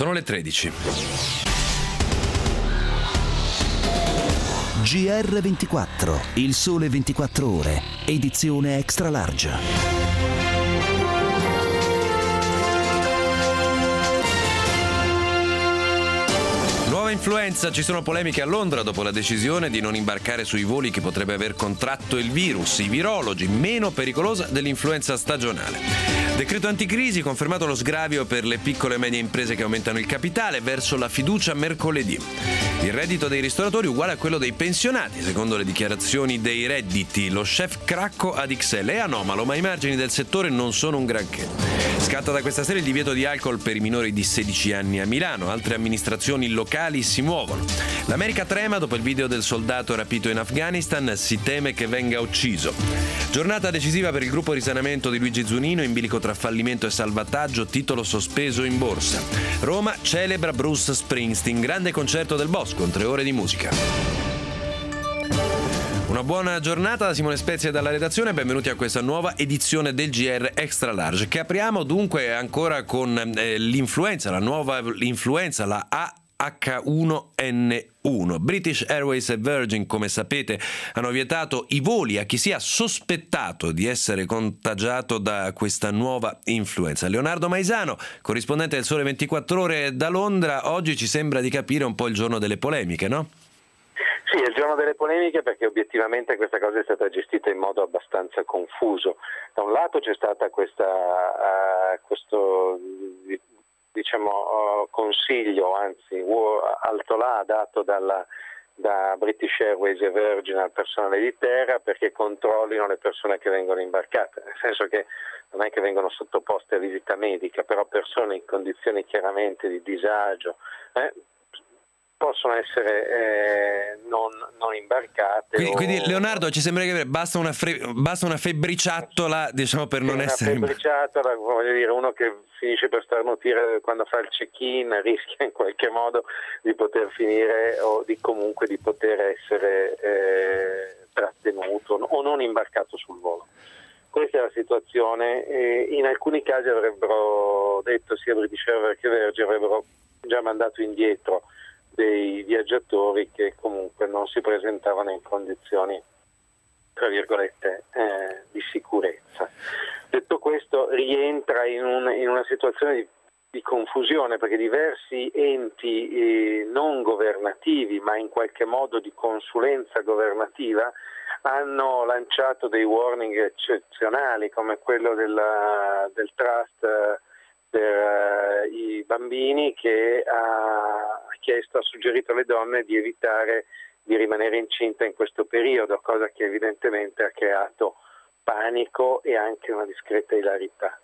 Sono le 13. GR24, il sole 24 ore, edizione extra large. Nuova influenza, ci sono polemiche a Londra dopo la decisione di non imbarcare sui voli chi potrebbe aver contratto il virus. I virologi, meno pericolosa dell'influenza stagionale. Decreto anticrisi, confermato lo sgravio per le piccole e medie imprese che aumentano il capitale, verso la fiducia mercoledì. Il reddito dei ristoratori uguale a quello dei pensionati, secondo le dichiarazioni dei redditi. Lo chef cracco ad XL è anomalo, ma i margini del settore non sono un granché. Scatta da questa sera il divieto di alcol per i minori di 16 anni a Milano. Altre amministrazioni locali si muovono. L'America trema dopo il video del soldato rapito in Afghanistan, si teme che venga ucciso. Giornata decisiva per il gruppo risanamento di Luigi Zunino, in bilico tra fallimento e salvataggio, titolo sospeso in borsa. Roma celebra Bruce Springsteen, grande concerto del Boss con 3 ore di musica. Una buona giornata da Simone Spezia e dalla redazione, benvenuti a questa nuova edizione del GR Extra Large, che apriamo dunque ancora con l'influenza, la nuova influenza, la H1N1. British Airways e Virgin, come sapete, hanno vietato i voli a chi sia sospettato di essere contagiato da questa nuova influenza. Leonardo Maisano, corrispondente del Sole 24 Ore da Londra, oggi ci sembra di capire un po' il giorno delle polemiche, no? Sì, è il giorno delle polemiche perché obiettivamente questa cosa è stata gestita in modo abbastanza confuso. Da un lato c'è stata questo consiglio, anzi alto là, dato da British Airways e Virgin al personale di terra perché controllino le persone che vengono imbarcate, nel senso che non è che vengono sottoposte a visita medica, però persone in condizioni chiaramente di disagio possono essere non imbarcate. Quindi Leonardo, ci sembra che basta una febbriciattola, diciamo, per non essere una febbriciatola, voglio dire, uno che finisce per starnutire quando fa il check-in rischia in qualche modo di poter finire o di poter essere trattenuto o non imbarcato sul volo. Questa è la situazione. In alcuni casi avrebbero detto, sia British Airways che Virgin avrebbero già mandato indietro dei viaggiatori che comunque non si presentavano in condizioni, tra virgolette, di sicurezza. Detto questo, rientra in una situazione di confusione perché diversi enti non governativi, ma in qualche modo di consulenza governativa, hanno lanciato dei warning eccezionali come quello del Trust per i bambini, che ha suggerito alle donne di evitare di rimanere incinta in questo periodo, cosa che evidentemente ha creato panico e anche una discreta ilarità.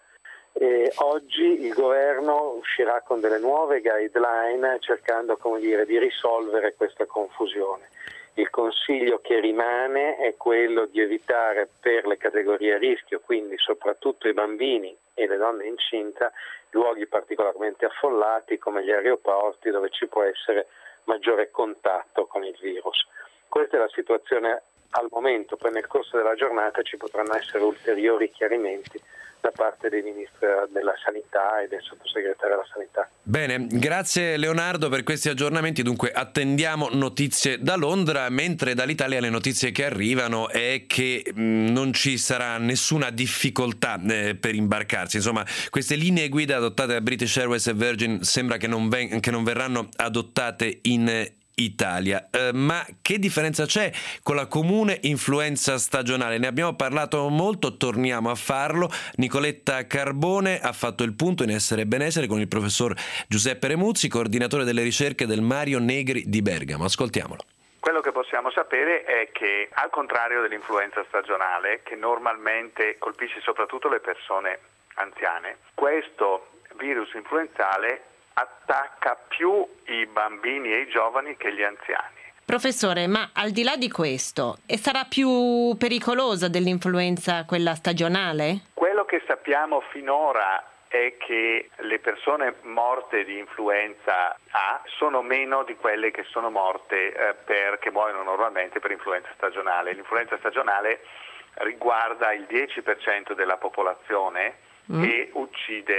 Oggi il governo uscirà con delle nuove guideline cercando, di risolvere questa confusione. Il consiglio che rimane è quello di evitare per le categorie a rischio, quindi soprattutto i bambini e le donne incinta, luoghi particolarmente affollati come gli aeroporti dove ci può essere maggiore contatto con il virus. Questa è la situazione al momento, poi nel corso della giornata ci potranno essere ulteriori chiarimenti da parte dei ministri della sanità e del sottosegretario della sanità. Bene, grazie Leonardo per questi aggiornamenti. Dunque attendiamo notizie da Londra, mentre dall'Italia le notizie che arrivano è che non ci sarà nessuna difficoltà per imbarcarsi. Insomma, queste linee guida adottate da British Airways e Virgin sembra che non verranno adottate in Italia. Ma che differenza c'è con la comune influenza stagionale? Ne abbiamo parlato molto, torniamo a farlo. Nicoletta Carbone ha fatto il punto in Essere e Benessere con il professor Giuseppe Remuzzi, coordinatore delle ricerche del Mario Negri di Bergamo. Ascoltiamolo. Quello che possiamo sapere è che, al contrario dell'influenza stagionale, che normalmente colpisce soprattutto le persone anziane, questo virus influenzale attacca più i bambini e i giovani che gli anziani. Professore, ma al di là di questo, sarà più pericolosa dell'influenza quella stagionale? Quello che sappiamo finora è che le persone morte di influenza A sono meno di quelle che sono morte che muoiono normalmente per influenza stagionale. L'influenza stagionale riguarda il 10% della popolazione e uccide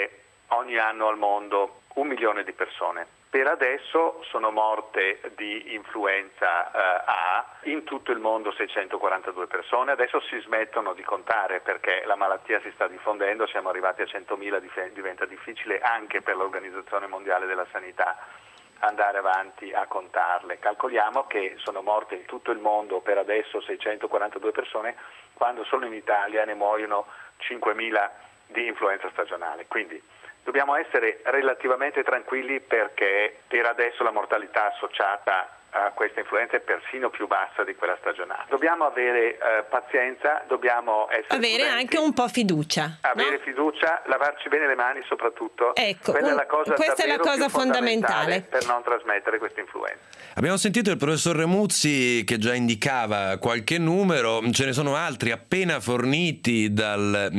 ogni anno al mondo 1 milione di persone. Per adesso sono morte di influenza A in tutto il mondo 642 persone, adesso si smettono di contare perché la malattia si sta diffondendo, siamo arrivati a 100.000, diventa difficile anche per l'Organizzazione Mondiale della Sanità andare avanti a contarle. Calcoliamo che sono morte in tutto il mondo per adesso 642 persone, quando solo in Italia ne muoiono 5.000 di influenza stagionale. Quindi dobbiamo essere relativamente tranquilli perché per adesso la mortalità associata a questa influenza è persino più bassa di quella stagionale. Dobbiamo avere pazienza, dobbiamo essere avere prudenti, anche un po' fiducia. avere fiducia, lavarci bene le mani soprattutto. Ecco, Questa è la cosa fondamentale per non trasmettere questa influenza. Abbiamo sentito il professor Remuzzi che già indicava qualche numero, ce ne sono altri appena forniti dal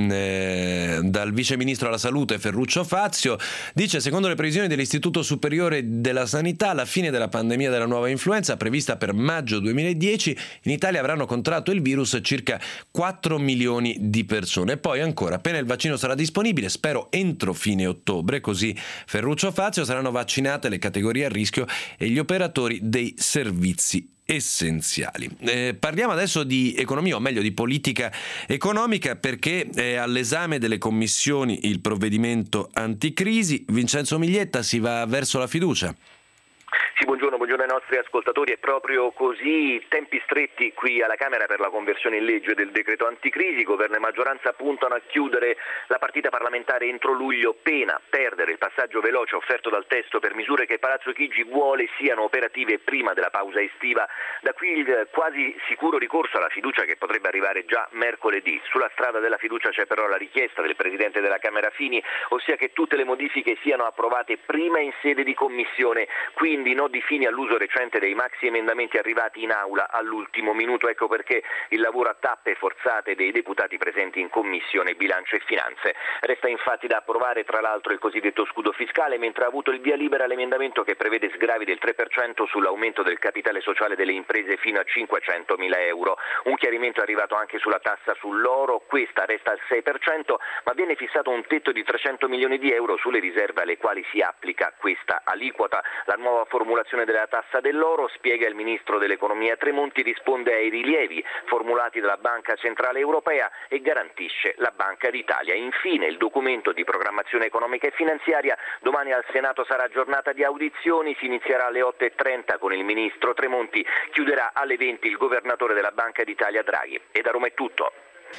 vice ministro alla salute Ferruccio Fazio. Dice: secondo le previsioni dell'Istituto Superiore della Sanità, la fine della pandemia della nuova influenza prevista per maggio 2010, in Italia avranno contratto il virus circa 4 milioni di persone. E poi ancora, appena il vaccino sarà disponibile, spero entro fine ottobre, così Ferruccio Fazio, saranno vaccinate le categorie a rischio e gli operatori dei servizi essenziali. Parliamo adesso di economia, o meglio di politica economica, perché è all'esame delle commissioni il provvedimento anticrisi. Vincenzo Miglietta, si va verso la fiducia. Sì, buongiorno ai nostri ascoltatori. È proprio così, tempi stretti qui alla Camera per la conversione in legge del decreto anticrisi. Governo e maggioranza puntano a chiudere la partita parlamentare entro luglio, pena perdere il passaggio veloce offerto dal testo per misure che Palazzo Chigi vuole siano operative prima della pausa estiva. Da qui il quasi sicuro ricorso alla fiducia che potrebbe arrivare già mercoledì. Sulla strada della fiducia c'è però la richiesta del Presidente della Camera Fini, ossia che tutte le modifiche siano approvate prima in sede di commissione, quindi no di Fini all'uso recente dei maxi emendamenti arrivati in aula all'ultimo minuto. Ecco perché il lavoro a tappe forzate dei deputati presenti in Commissione Bilancio e Finanze. Resta infatti da approvare tra l'altro il cosiddetto scudo fiscale, mentre ha avuto il via libera l'emendamento che prevede sgravi del 3% sull'aumento del capitale sociale delle imprese fino a 500.000 euro. Un chiarimento è arrivato anche sulla tassa sull'oro, questa resta al 6%, ma viene fissato un tetto di 300 milioni di euro sulle riserve alle quali si applica questa aliquota. La nuova formulazione della tassa dell'oro, spiega il ministro dell'economia Tremonti, risponde ai rilievi formulati dalla Banca Centrale Europea e garantisce la Banca d'Italia. Infine il documento di programmazione economica e finanziaria, domani al Senato sarà giornata di audizioni, si inizierà alle 8.30 con il ministro Tremonti, chiuderà alle 20 il governatore della Banca d'Italia Draghi. E da Roma è tutto.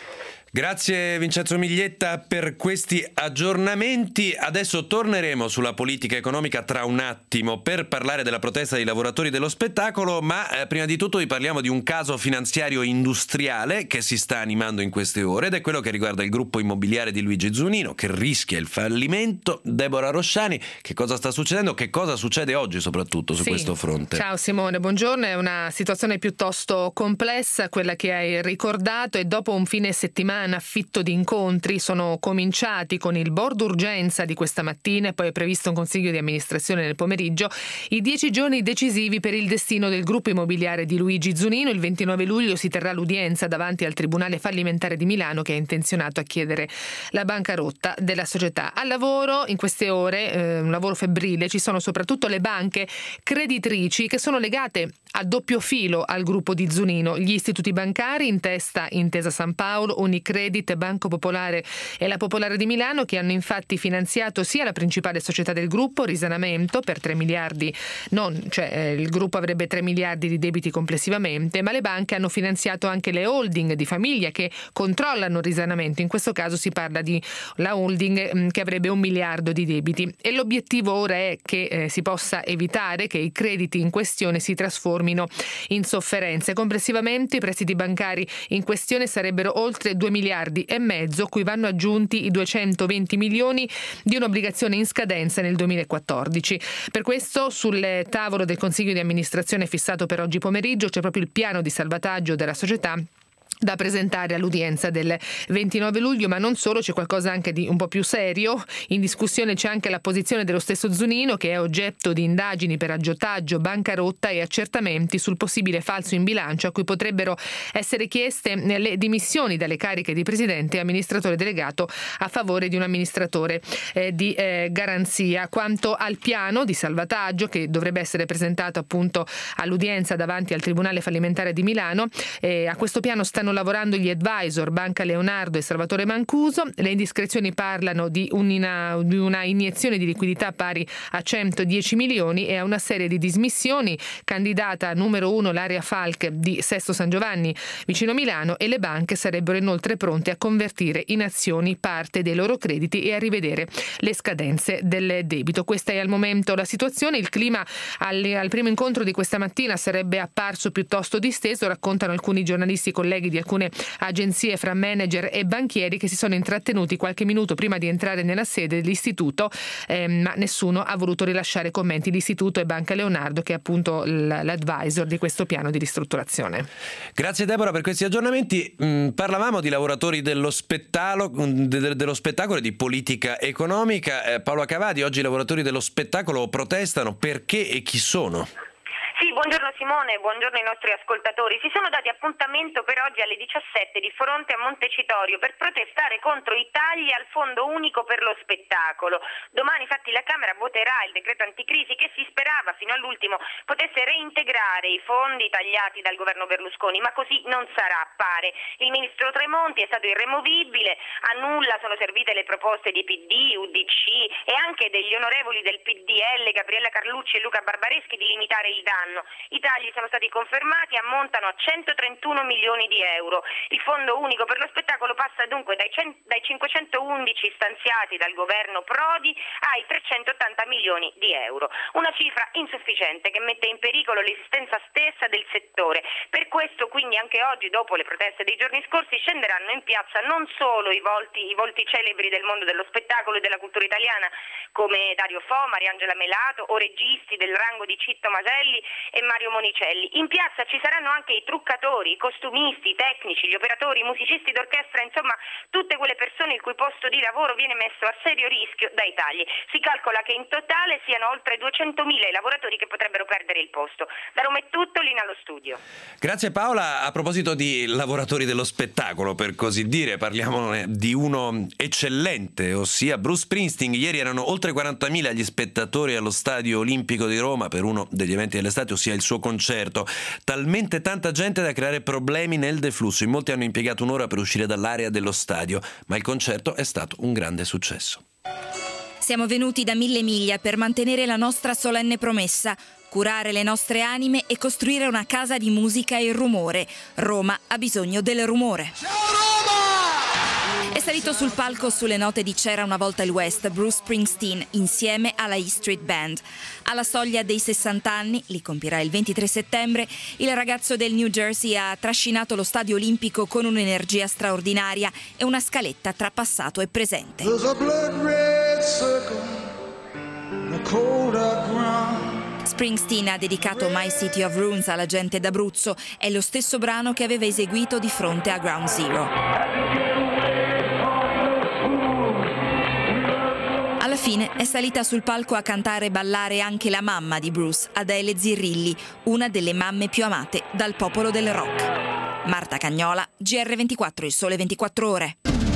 Grazie Vincenzo Miglietta per questi aggiornamenti. Adesso torneremo sulla politica economica tra un attimo per parlare della protesta dei lavoratori dello spettacolo, ma prima di tutto vi parliamo di un caso finanziario industriale che si sta animando in queste ore ed è quello che riguarda il gruppo immobiliare di Luigi Zunino che rischia il fallimento. Deborah Rosciani, che cosa sta succedendo? Che cosa succede oggi soprattutto su questo fronte? Ciao Simone, buongiorno. È una situazione piuttosto complessa quella che hai ricordato e dopo un fine settimana affitto di incontri sono cominciati con il board urgenza di questa mattina e poi è previsto un consiglio di amministrazione nel pomeriggio i 10 giorni decisivi per il destino del gruppo immobiliare di Luigi Zunino. Il 29 luglio si terrà l'udienza davanti al Tribunale fallimentare di Milano che è intenzionato a chiedere la bancarotta della società. Al lavoro in queste ore, un lavoro febbrile, ci sono soprattutto le banche creditrici che sono legate a doppio filo al gruppo di Zunino, gli istituti bancari, in testa Intesa San Paolo, Unicredit, Banco Popolare e la Popolare di Milano, che hanno infatti finanziato sia la principale società del gruppo, Risanamento, per 3 miliardi, il gruppo avrebbe 3 miliardi di debiti complessivamente, ma le banche hanno finanziato anche le holding di famiglia che controllano Risanamento. In questo caso si parla di la holding che avrebbe 1 miliardo di debiti e l'obiettivo ora è che si possa evitare che i crediti in questione si trasformino in sofferenze. Complessivamente i prestiti bancari in questione sarebbero oltre 2 miliardi e mezzo, cui vanno aggiunti i 220 milioni di un'obbligazione in scadenza nel 2014. Per questo sul tavolo del Consiglio di amministrazione fissato per oggi pomeriggio c'è proprio il piano di salvataggio della società da presentare all'udienza del 29 luglio, ma non solo, c'è qualcosa anche di un po' più serio. In discussione c'è anche la posizione dello stesso Zunino, che è oggetto di indagini per aggiotaggio, bancarotta e accertamenti sul possibile falso in bilancio, a cui potrebbero essere chieste le dimissioni dalle cariche di presidente e amministratore delegato a favore di un amministratore di garanzia. Quanto al piano di salvataggio, che dovrebbe essere presentato appunto all'udienza davanti al Tribunale fallimentare di Milano, a questo piano stanno lavorando gli advisor Banca Leonardo e Salvatore Mancuso. Le indiscrezioni parlano di una iniezione di liquidità pari a 110 milioni e a una serie di dismissioni. Candidata numero 1 l'area Falck di Sesto San Giovanni vicino Milano, e le banche sarebbero inoltre pronte a convertire in azioni parte dei loro crediti e a rivedere le scadenze del debito. Questa è al momento la situazione. Il clima al primo incontro di questa mattina sarebbe apparso piuttosto disteso, raccontano alcuni giornalisti colleghi di alcune agenzie fra manager e banchieri che si sono intrattenuti qualche minuto prima di entrare nella sede dell'istituto, ma nessuno ha voluto rilasciare commenti. L'Istituto e Banca Leonardo, che è appunto l'advisor di questo piano di ristrutturazione. Grazie Deborah per questi aggiornamenti. Parlavamo di lavoratori dello spettacolo e di politica economica. Paola Cavadi, oggi i lavoratori dello spettacolo protestano. Perché e chi sono? Sì, buongiorno Simone, buongiorno ai nostri ascoltatori. Si sono dati appuntamento per oggi alle 17 di fronte a Montecitorio per protestare contro i tagli al Fondo Unico per lo Spettacolo. Domani infatti la Camera voterà il decreto anticrisi che si sperava fino all'ultimo potesse reintegrare i fondi tagliati dal governo Berlusconi, ma così non sarà, pare. Il ministro Tremonti è stato irremovibile, a nulla sono servite le proposte di PD, UDC e anche degli onorevoli del PDL, Gabriella Carlucci e Luca Barbareschi, di limitare il danno. I tagli sono stati confermati, ammontano a 131 milioni di euro. Il Fondo Unico per lo Spettacolo passa dunque dai 511 stanziati dal governo Prodi ai 380 milioni di euro. Una cifra insufficiente che mette in pericolo l'esistenza stessa del settore. Per questo quindi anche oggi, dopo le proteste dei giorni scorsi, scenderanno in piazza non solo i volti celebri del mondo dello spettacolo e della cultura italiana come Dario Fo, Mariangela Melato o registi del rango di Citto Maselli e Mario Monicelli. In piazza ci saranno anche i truccatori, i costumisti, i tecnici, gli operatori, i musicisti d'orchestra, insomma tutte quelle persone il cui posto di lavoro viene messo a serio rischio dai tagli. Si calcola che in totale siano oltre 200.000 i lavoratori che potrebbero perdere il posto. Da Roma è tutto, Lina allo studio. Grazie Paola. A proposito di lavoratori dello spettacolo, per così dire, parliamo di uno eccellente, ossia Bruce Springsteen. Ieri erano oltre 40.000 gli spettatori allo Stadio Olimpico di Roma per uno degli eventi dell'estate, ossia il suo concerto. Talmente tanta gente da creare problemi nel deflusso. In molti hanno impiegato un'ora per uscire dall'area dello stadio, ma il concerto è stato un grande successo. Siamo venuti da 1000 miglia per mantenere la nostra solenne promessa, curare le nostre anime e costruire una casa di musica e rumore. Roma ha bisogno del rumore. Ciao Roma! È salito sul palco sulle note di C'era una volta il West Bruce Springsteen insieme alla E Street Band. Alla soglia dei 60 anni, li compirà il 23 settembre, il ragazzo del New Jersey ha trascinato lo Stadio Olimpico con un'energia straordinaria e una scaletta tra passato e presente. Springsteen ha dedicato My City of Ruins alla gente d'Abruzzo. È lo stesso brano che aveva eseguito di fronte a Ground Zero. Alla fine è salita sul palco a cantare e ballare anche la mamma di Bruce, Adele Zirrilli, una delle mamme più amate dal popolo del rock. Marta Cagnola, GR24, Il Sole 24 Ore.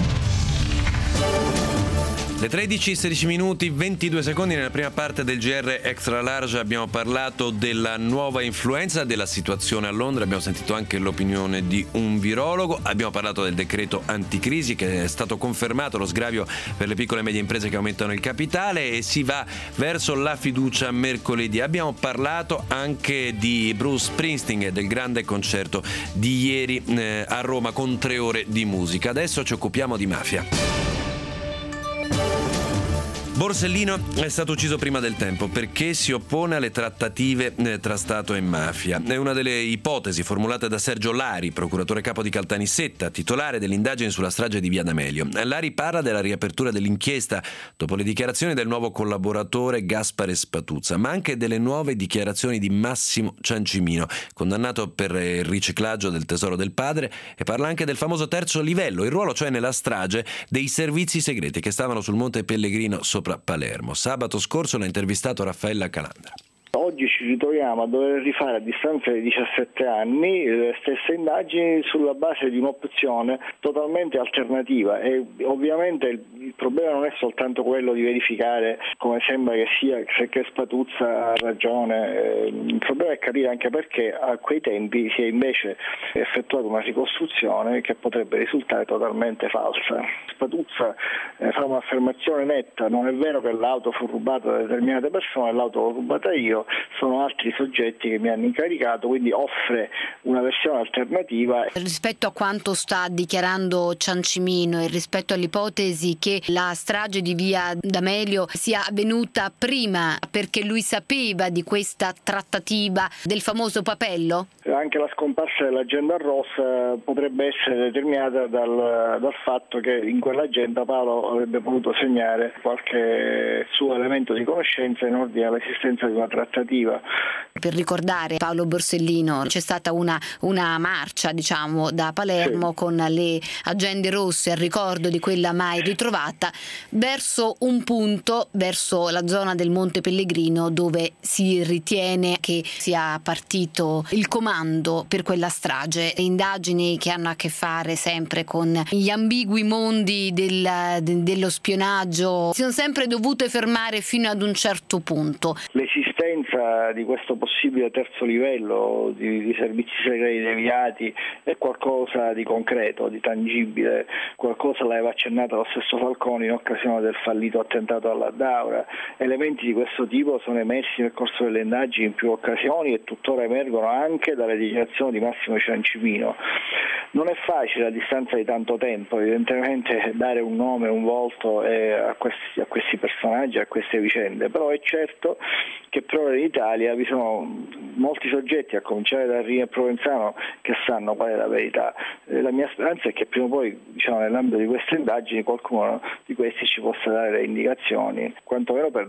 Le 13:16 22 secondi. Nella prima parte del GR Extra Large abbiamo parlato della nuova influenza, della situazione a Londra, abbiamo sentito anche l'opinione di un virologo, abbiamo parlato del decreto anticrisi che è stato confermato, lo sgravio per le piccole e medie imprese che aumentano il capitale, e si va verso la fiducia mercoledì. Abbiamo parlato anche di Bruce Springsteen e del grande concerto di ieri a Roma con 3 ore di musica. Adesso ci occupiamo di mafia. Borsellino è stato ucciso prima del tempo perché si oppone alle trattative tra Stato e mafia. È una delle ipotesi formulate da Sergio Lari, procuratore capo di Caltanissetta, titolare dell'indagine sulla strage di Via D'Amelio. Lari parla della riapertura dell'inchiesta dopo le dichiarazioni del nuovo collaboratore Gaspare Spatuzza, ma anche delle nuove dichiarazioni di Massimo Ciancimino, condannato per il riciclaggio del tesoro del padre, e parla anche del famoso terzo livello, il ruolo cioè nella strage dei servizi segreti che stavano sul Monte Pellegrino sopra Palermo. Sabato scorso l'ha intervistato Raffaella Calandra. Oggi ci ritroviamo a dover rifare a distanza di 17 anni le stesse indagini sulla base di un'opzione totalmente alternativa e ovviamente il problema non è soltanto quello di verificare, come sembra che sia, se che Spatuzza ha ragione, il problema è capire anche perché a quei tempi si è invece effettuata una ricostruzione che potrebbe risultare totalmente falsa. Spatuzza fa un'affermazione netta: non è vero che l'auto fu rubata da determinate persone, l'auto l'ho rubata io, sono altri soggetti che mi hanno incaricato, quindi offre una versione alternativa. Rispetto a quanto sta dichiarando Ciancimino e rispetto all'ipotesi che la strage di Via D'Amelio sia avvenuta prima perché lui sapeva di questa trattativa del famoso papello? Anche la scomparsa dell'agenda rossa potrebbe essere determinata dal fatto che in quell'agenda Paolo avrebbe potuto segnare qualche suo elemento di conoscenza in ordine all'esistenza di una trattativa. Per ricordare Paolo Borsellino c'è stata una marcia, diciamo, da Palermo, sì, con le agende rosse a ricordo di quella mai ritrovata, verso un punto, verso la zona del Monte Pellegrino, dove si ritiene che sia partito il comando per quella strage. Indagini che hanno a che fare sempre con gli ambigui mondi dello spionaggio si sono sempre dovute fermare fino ad un certo punto. L'esistenza di questo possibile terzo livello di servizi segreti deviati è qualcosa di concreto, di tangibile, qualcosa l'aveva accennato lo stesso Falcone in occasione del fallito attentato alla Daura. Elementi di questo tipo sono emersi nel corso delle indagini in più occasioni e tuttora emergono anche dalle dichiarazioni di Massimo Ciancimino. Non è facile a distanza di tanto tempo evidentemente dare un nome, un volto a questi personaggi, a queste vicende, però è certo che per ora in Italia vi sono molti soggetti, a cominciare da Riina e Provenzano, che sanno qual è la verità. La mia speranza è che prima o poi, nell'ambito di queste indagini, qualcuno di questi ci possa dare le indicazioni, quantomeno per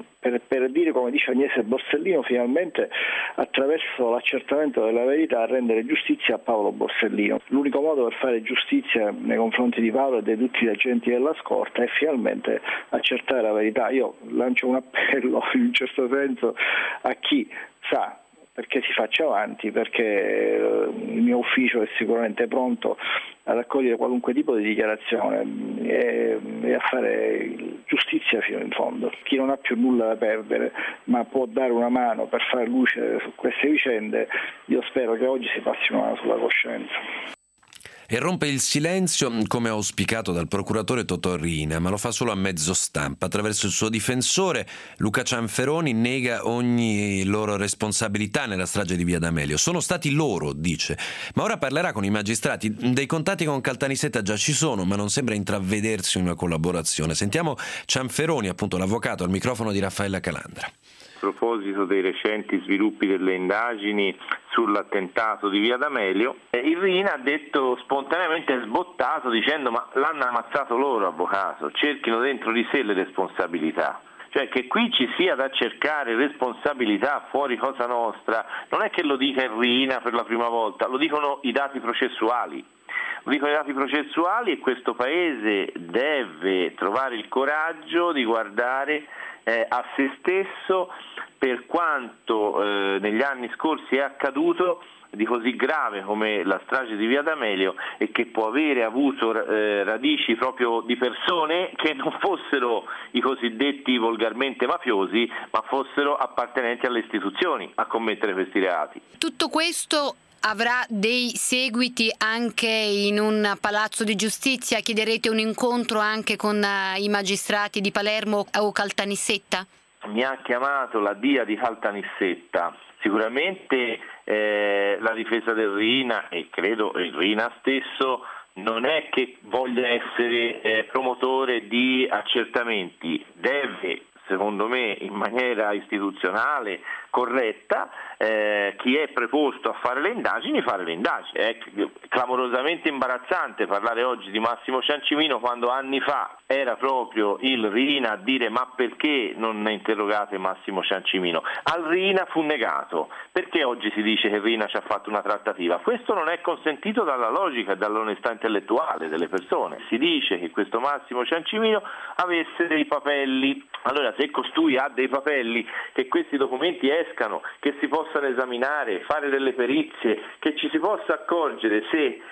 dire, come dice Agnese Borsellino, finalmente attraverso l'accertamento della verità rendere giustizia a Paolo Borsellino. L'unico modo per fare giustizia nei confronti di Paolo e di tutti gli agenti della scorta è finalmente accertare la verità. Io lancio un appello in un certo senso a chi sa, perché si faccia avanti, perché il mio ufficio è sicuramente pronto a raccogliere qualunque tipo di dichiarazione e a fare giustizia fino in fondo. Chi non ha più nulla da perdere ma può dare una mano per fare luce su queste vicende, io spero che oggi si passi una mano sulla coscienza. E rompe il silenzio come auspicato dal procuratore Totò Riina, ma lo fa solo a mezzo stampa. Attraverso il suo difensore, Luca Cianferoni nega ogni loro responsabilità nella strage di Via D'Amelio. Sono stati loro, dice, ma ora parlerà con i magistrati. Dei contatti con Caltanissetta già ci sono, ma non sembra intravvedersi una collaborazione. Sentiamo Cianferoni, appunto l'avvocato, al microfono di Raffaella Calandra. A proposito dei recenti sviluppi delle indagini sull'attentato di Via D'Amelio, il Riina ha detto spontaneamente, sbottato, dicendo: ma l'hanno ammazzato loro, avvocato, cerchino dentro di sé le responsabilità. Cioè che qui ci sia da cercare responsabilità fuori Cosa Nostra, non è che lo dica il Riina per la prima volta, lo dicono i dati processuali. Lo dicono i dati processuali e questo Paese deve trovare il coraggio di guardare a se stesso per quanto negli anni scorsi è accaduto di così grave come la strage di Via D'Amelio e che può avere avuto radici proprio di persone che non fossero i cosiddetti volgarmente mafiosi, ma fossero appartenenti alle istituzioni a commettere questi reati. Tutto questo avrà dei seguiti anche in un palazzo di giustizia? Chiederete un incontro anche con i magistrati di Palermo o Caltanissetta? Mi ha chiamato la DIA di Caltanissetta. Sicuramente la difesa del Riina e credo il Riina stesso non è che voglia essere promotore di accertamenti, deve, secondo me, in maniera istituzionale corretta, chi è preposto a fare le indagini, fare le indagini. È clamorosamente imbarazzante parlare oggi di Massimo Ciancimino quando anni fa era proprio il Riina a dire ma perché non interrogate Massimo Ciancimino? Al Riina fu negato. Perché oggi si dice che Riina ci ha fatto una trattativa? Questo non è consentito dalla logica e dall'onestà intellettuale delle persone. Si dice che questo Massimo Ciancimino avesse dei papelli. Allora, se costui ha dei papelli, che questi documenti escano, che si possano esaminare, fare delle perizie, che ci si possa accorgere se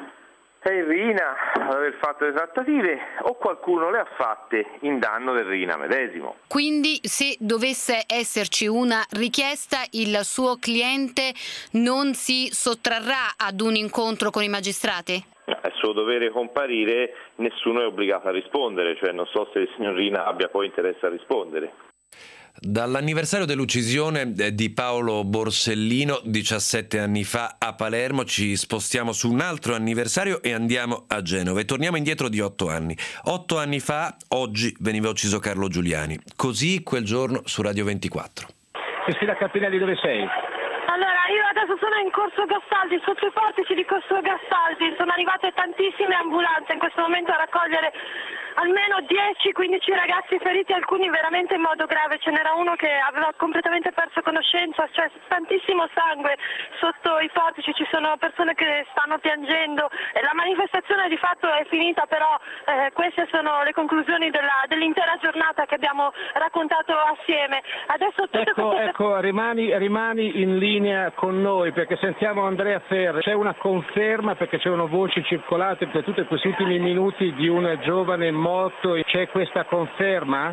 è il Riina ad aver fatto le trattative o qualcuno le ha fatte in danno del Riina medesimo. Quindi se dovesse esserci una richiesta, il suo cliente non si sottrarrà ad un incontro con i magistrati? È suo dovere comparire, nessuno è obbligato a rispondere, cioè non so se il signor Riina abbia poi interesse a rispondere. Dall'anniversario dell'uccisione di Paolo Borsellino 17 anni fa a Palermo ci spostiamo su un altro anniversario e andiamo a Genova e torniamo indietro di 8 anni. 8 anni fa, oggi, veniva ucciso Carlo Giuliani. Così quel giorno su Radio 24. Cristina Cappinelli, dove sei? Allora, io adesso sono in Corso Gastaldi, sotto i portici di Corso Gastaldi. Sono arrivate tantissime ambulanze in questo momento a raccogliere almeno 10-15 ragazzi feriti, alcuni veramente in modo grave. Ce n'era uno che aveva completamente perso conoscenza, cioè tantissimo sangue sotto i portici, ci sono persone che stanno piangendo. La manifestazione di fatto è finita, però queste sono le conclusioni dell'intera giornata che abbiamo raccontato assieme. Adesso Ecco, rimani in linea con noi perché sentiamo Andrea Ferro. C'è una conferma, perché c'erano voci circolate per tutti questi ultimi minuti di un giovane morto, c'è questa conferma?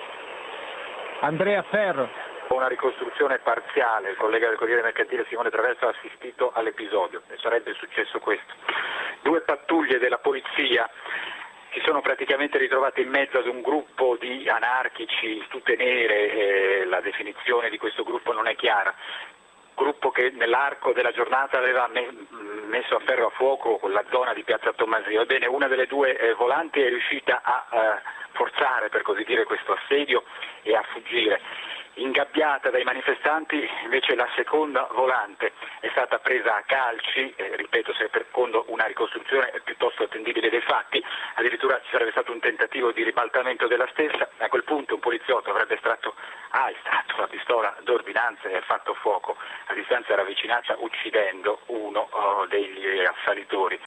Andrea Ferro. Una ricostruzione parziale, il collega del Corriere Mercantile Simone Traverso ha assistito all'episodio e sarebbe successo questo. 2 pattuglie della polizia si sono praticamente ritrovate in mezzo ad un gruppo di anarchici, tute nere, la definizione di questo gruppo non è chiara. Gruppo che nell'arco della giornata aveva messo a ferro a fuoco la zona di Piazza Tommasino. Ebbene, una delle 2 volanti è riuscita a forzare, per così dire, questo assedio e a fuggire. Ingabbiata dai manifestanti, invece la seconda volante è stata presa a calci, ripeto, secondo una ricostruzione piuttosto attendibile dei fatti, addirittura ci sarebbe stato un tentativo di ribaltamento della stessa. A quel punto un poliziotto avrebbe estratto la pistola d'ordinanza e ha fatto fuoco a distanza ravvicinata, uccidendo uno degli assalitori.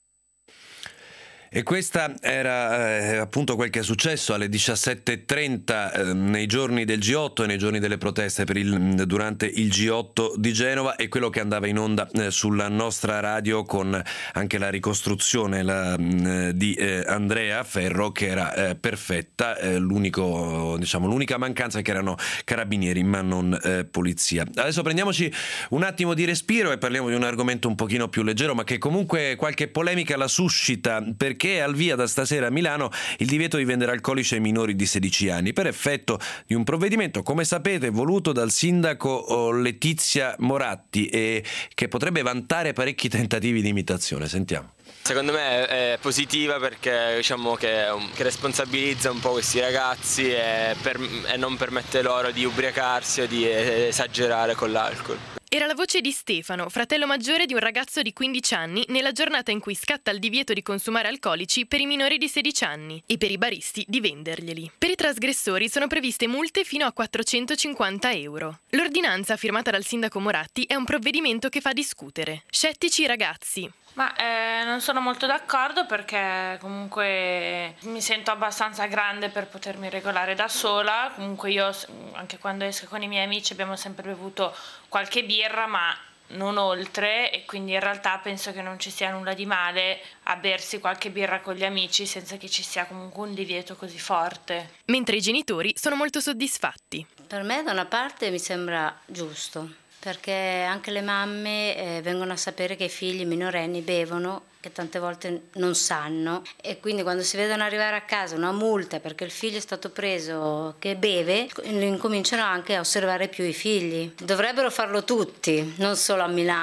E questa era appunto quel che è successo alle 17.30 nei giorni del G8 e nei giorni delle proteste durante il G8 di Genova, e quello che andava in onda sulla nostra radio con anche la ricostruzione di Andrea Ferro, che era perfetta. L'unica mancanza è che erano carabinieri ma non polizia. Adesso prendiamoci un attimo di respiro e parliamo di un argomento un pochino più leggero, ma che comunque qualche polemica la suscita, perché è al via da stasera a Milano il divieto di vendere alcolici ai minori di 16 anni per effetto di un provvedimento, come sapete, voluto dal sindaco Letizia Moratti e che potrebbe vantare parecchi tentativi di imitazione. Sentiamo. Secondo me è positiva perché diciamo che responsabilizza un po' questi ragazzi e non permette loro di ubriacarsi o di esagerare con l'alcol. Era la voce di Stefano, fratello maggiore di un ragazzo di 15 anni, nella giornata in cui scatta il divieto di consumare alcolici per i minori di 16 anni e per i baristi di venderglieli. Per i trasgressori sono previste multe fino a 450 euro. L'ordinanza firmata dal sindaco Moratti è un provvedimento che fa discutere. Scettici i ragazzi. Ma non sono molto d'accordo perché comunque mi sento abbastanza grande per potermi regolare da sola. Comunque io anche quando esco con i miei amici abbiamo sempre bevuto qualche birra, ma non oltre, e quindi in realtà penso che non ci sia nulla di male a bersi qualche birra con gli amici senza che ci sia comunque un divieto così forte. Mentre i genitori sono molto soddisfatti. Per me da una parte mi sembra giusto, perché anche le mamme vengono a sapere che i figli minorenni bevono, che tante volte non sanno, e quindi quando si vedono arrivare a casa una multa perché il figlio è stato preso che beve, incominciano anche a osservare più i figli. Dovrebbero farlo tutti, non solo a Milano.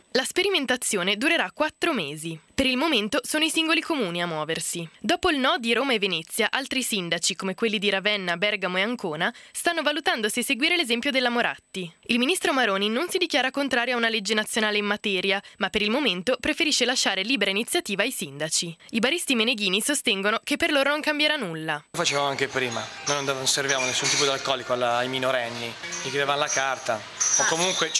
La sperimentazione durerà 4 mesi. Per il momento sono i singoli comuni a muoversi. Dopo il no di Roma e Venezia, altri sindaci, come quelli di Ravenna, Bergamo e Ancona, stanno valutando se seguire l'esempio della Moratti. Il ministro Maroni non si dichiara contrario a una legge nazionale in materia, ma per il momento preferisce lasciare libera iniziativa ai sindaci. I baristi meneghini sostengono che per loro non cambierà nulla. Lo facevamo anche prima, noi non serviamo nessun tipo di alcolico ai minorenni, gli chiedevano la carta, o comunque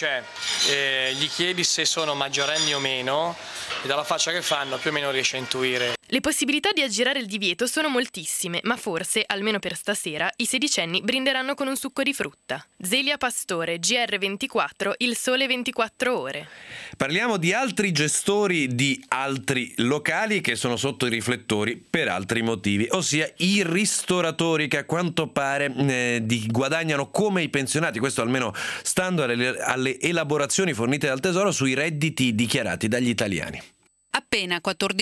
gli chiedi se sono maggiorenni o meno, e dalla faccia che fanno più o meno riesce a intuire. Le possibilità di aggirare il divieto sono moltissime, ma forse, almeno per stasera, i sedicenni brinderanno con un succo di frutta. Zelia Pastore, GR24, Il Sole 24 Ore. Parliamo di altri gestori di altri locali che sono sotto i riflettori per altri motivi, ossia i ristoratori che a quanto pare guadagnano come i pensionati, questo almeno stando alle elaborazioni fornite dal Tesoro sui redditi dichiarati dagli italiani. Appena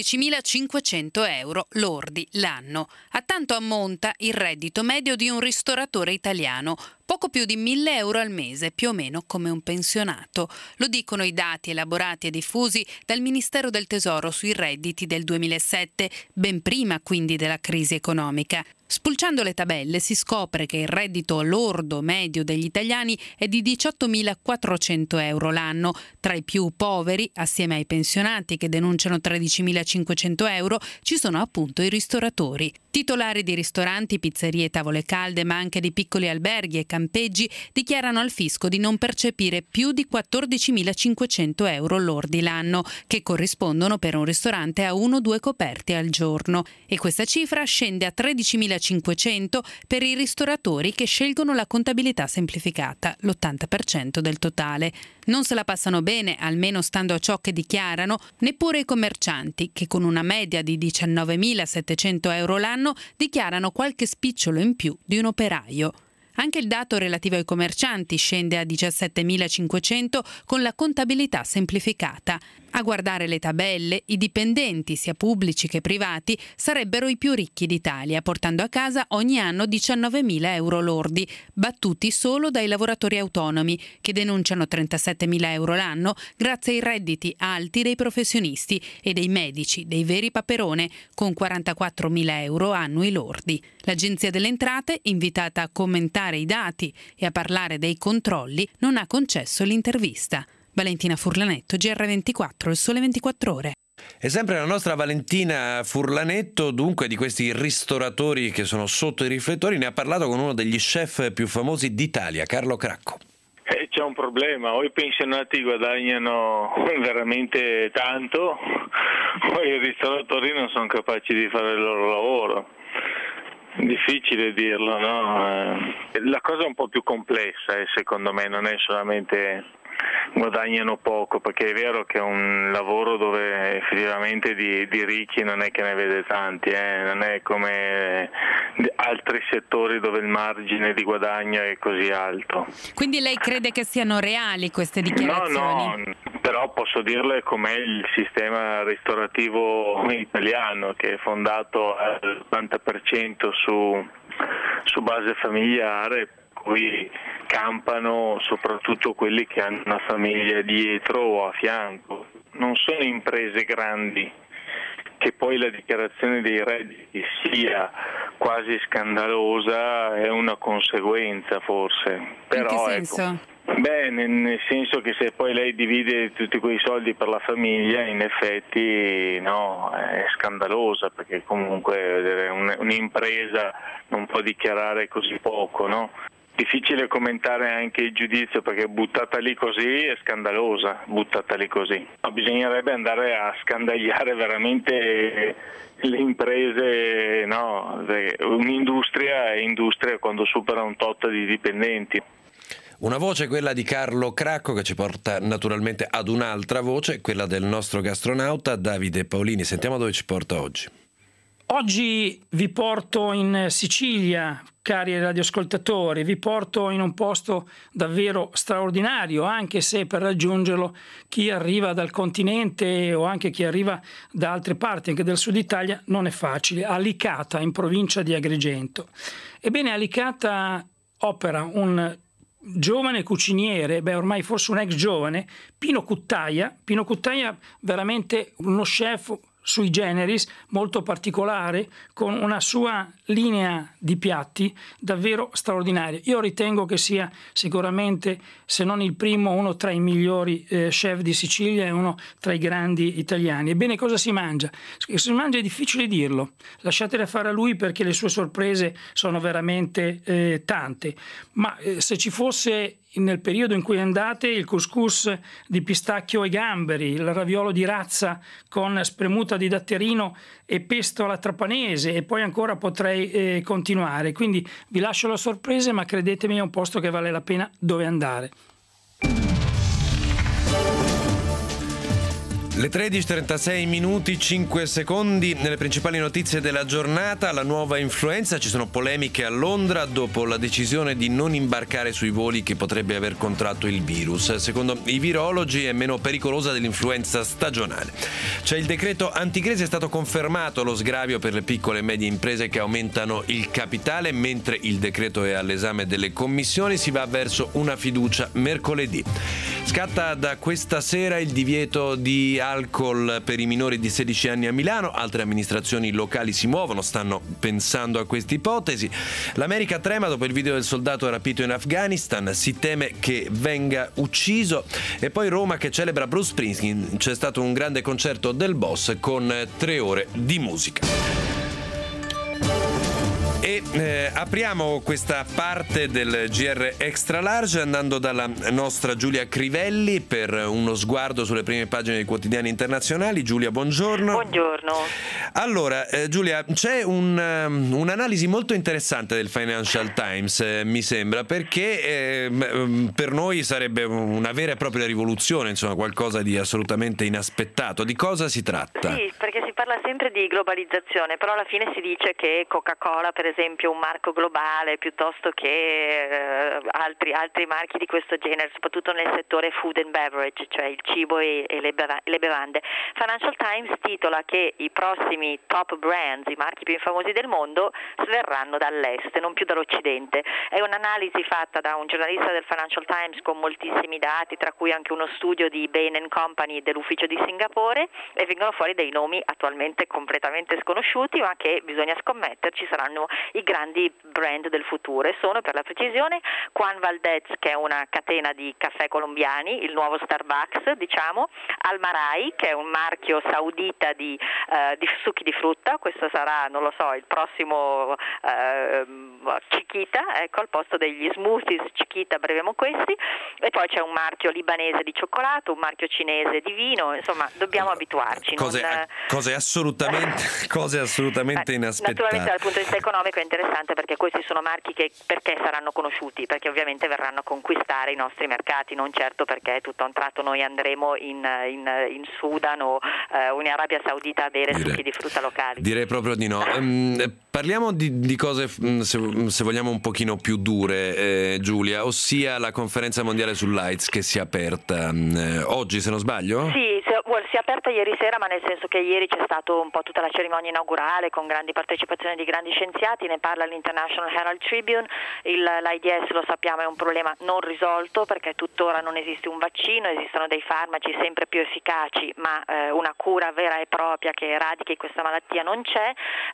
14.500 euro lordi l'anno. A tanto ammonta il reddito medio di un ristoratore italiano, poco più di 1.000 euro al mese, più o meno come un pensionato. Lo dicono i dati elaborati e diffusi dal Ministero del Tesoro sui redditi del 2007, ben prima quindi della crisi economica. Spulciando le tabelle si scopre che il reddito lordo medio degli italiani è di 18.400 euro l'anno. Tra i più poveri, assieme ai pensionati che denunciano 13.500 euro, ci sono appunto i ristoratori. Titolari di ristoranti, pizzerie e tavole calde, ma anche di piccoli alberghi e campeggi, dichiarano al fisco di non percepire più di 14.500 euro lordi l'anno, che corrispondono per un ristorante a 1-2 coperti al giorno. E questa cifra scende a 13.500 per i ristoratori che scelgono la contabilità semplificata, l'80% del totale. Non se la passano bene, almeno stando a ciò che dichiarano, neppure i commercianti, che con una media di 19.700 euro l'anno dichiarano qualche spicciolo in più di un operaio. Anche il dato relativo ai commercianti scende a 17.500 con la contabilità semplificata. A guardare le tabelle, i dipendenti, sia pubblici che privati, sarebbero i più ricchi d'Italia, portando a casa ogni anno 19.000 euro lordi, battuti solo dai lavoratori autonomi, che denunciano 37.000 euro l'anno grazie ai redditi alti dei professionisti e dei medici, dei veri paperone, con 44.000 euro annui lordi. L'Agenzia delle Entrate, invitata a commentare i dati e a parlare dei controlli, non ha concesso l'intervista. Valentina Furlanetto, GR24, Il Sole 24 Ore. E sempre la nostra Valentina Furlanetto, dunque, di questi ristoratori che sono sotto i riflettori, ne ha parlato con uno degli chef più famosi d'Italia, Carlo Cracco. C'è un problema, o i pensionati guadagnano veramente tanto, o i ristoratori non sono capaci di fare il loro lavoro. Difficile dirlo, no? La cosa è un po' più complessa, secondo me, non è solamente guadagnano poco, perché è vero che è un lavoro dove effettivamente di ricchi non è che ne vede tanti, non è come altri settori dove il margine di guadagno è così alto. Quindi lei crede che siano reali queste dichiarazioni? No, però posso dirle com'è il sistema ristorativo italiano, che è fondato al 80% su base familiare, cui campano soprattutto quelli che hanno una famiglia dietro o a fianco. Non sono imprese grandi, che poi la dichiarazione dei redditi sia quasi scandalosa è una conseguenza forse. Però, in che senso? Nel senso che se poi lei divide tutti quei soldi per la famiglia, in effetti no, è scandalosa, perché comunque un'impresa non può dichiarare così poco, no? Difficile commentare anche il giudizio, perché buttata lì così è scandalosa, buttata lì così. Ma bisognerebbe andare a scandagliare veramente le imprese, no? Un'industria è industria quando supera un tot di dipendenti. Una voce, quella di Carlo Cracco, che ci porta naturalmente ad un'altra voce, quella del nostro gastronauta Davide Paolini. Sentiamo dove ci porta oggi. Oggi vi porto in Sicilia, cari radioascoltatori, vi porto in un posto davvero straordinario, anche se per raggiungerlo chi arriva dal continente o anche chi arriva da altre parti, anche del sud Italia, non è facile. A Licata, in provincia di Agrigento. Ebbene, a Licata opera un giovane cuciniere, ormai forse un ex giovane, Pino Cuttaia, veramente uno chef sui generis molto particolare, con una sua linea di piatti davvero straordinaria. Io ritengo che sia sicuramente, se non il primo, uno tra i migliori chef di Sicilia e uno tra i grandi italiani. Ebbene, cosa si mangia? Si mangia è difficile dirlo, lasciatele fare a lui, perché le sue sorprese sono veramente tante, ma se ci fosse nel periodo in cui andate il couscous di pistacchio e gamberi, il raviolo di razza con spremuta di datterino e pesto alla trapanese, e poi ancora potrei continuare. Quindi vi lascio la sorpresa, ma credetemi, è un posto che vale la pena dove andare. Le 13:36 minuti 5 secondi. Nelle principali notizie della giornata: la nuova influenza, ci sono polemiche a Londra dopo la decisione di non imbarcare sui voli chi potrebbe aver contratto il virus. Secondo i virologi è meno pericolosa dell'influenza stagionale. C'è il decreto anticrisi, è stato confermato lo sgravio per le piccole e medie imprese che aumentano il capitale, mentre il decreto è all'esame delle commissioni. Si va verso una fiducia mercoledì. Scatta da questa sera il divieto di alcol per i minori di 16 anni a Milano. Altre amministrazioni locali si muovono, stanno pensando a questa ipotesi. L'America trema dopo il video del soldato rapito in Afghanistan, si teme che venga ucciso. E poi Roma che celebra Bruce Springsteen, c'è stato un grande concerto del Boss con 3 ore di musica. E apriamo questa parte del GR Extra Large andando dalla nostra Giulia Crivelli per uno sguardo sulle prime pagine dei quotidiani internazionali. Giulia, buongiorno. Buongiorno. Allora, Giulia, c'è un'analisi molto interessante del Financial Times, mi sembra, perché per noi sarebbe una vera e propria rivoluzione, insomma, qualcosa di assolutamente inaspettato. Di cosa si tratta? Sì, perché si parla sempre di globalizzazione, però alla fine si dice che Coca-Cola, per esempio, è un marco globale piuttosto che altri marchi di questo genere, soprattutto nel settore food and beverage, cioè il cibo e le bevande. Financial Times titola che i prossimi top brands, i marchi più famosi del mondo, verranno dall'est, non più dall'occidente. È un'analisi fatta da un giornalista del Financial Times con moltissimi dati, tra cui anche uno studio di Bain & Company dell'ufficio di Singapore, e vengono fuori dei nomi attualmente completamente sconosciuti, ma che bisogna scommetterci saranno i grandi brand del futuro. E sono, per la precisione, Juan Valdez, che è una catena di caffè colombiani, il nuovo Starbucks, diciamo, Almarai, che è un marchio saudita di succhi di frutta, questo sarà, non lo so, il prossimo Chiquita, ecco, al posto degli smoothies Chiquita avremo questi. E poi c'è un marchio libanese di cioccolato, un marchio cinese di vino, insomma dobbiamo abituarci. Cose assolutamente inaspettate. Naturalmente dal punto di vista economico è interessante, perché questi sono marchi che perché saranno conosciuti? Perché ovviamente verranno a conquistare i nostri mercati, non certo perché tutto a un tratto noi andremo in Sudan o in Arabia Saudita a bere succhi di frutta locali. Direi proprio di no. Parliamo di cose, se vogliamo, un pochino più dure, Giulia, ossia la conferenza mondiale sull'AIDS che si è aperta oggi, se non sbaglio? Sì, si è aperta ieri sera, ma nel senso che ieri c'è stato un po' tutta la cerimonia inaugurale con grandi partecipazioni di grandi scienziati. Ne parla l'International Herald Tribune. L'AIDS, lo sappiamo, è un problema non risolto, perché tuttora non esiste un vaccino, esistono dei farmaci sempre più efficaci, ma una cura vera e propria che eradichi questa malattia non c'è.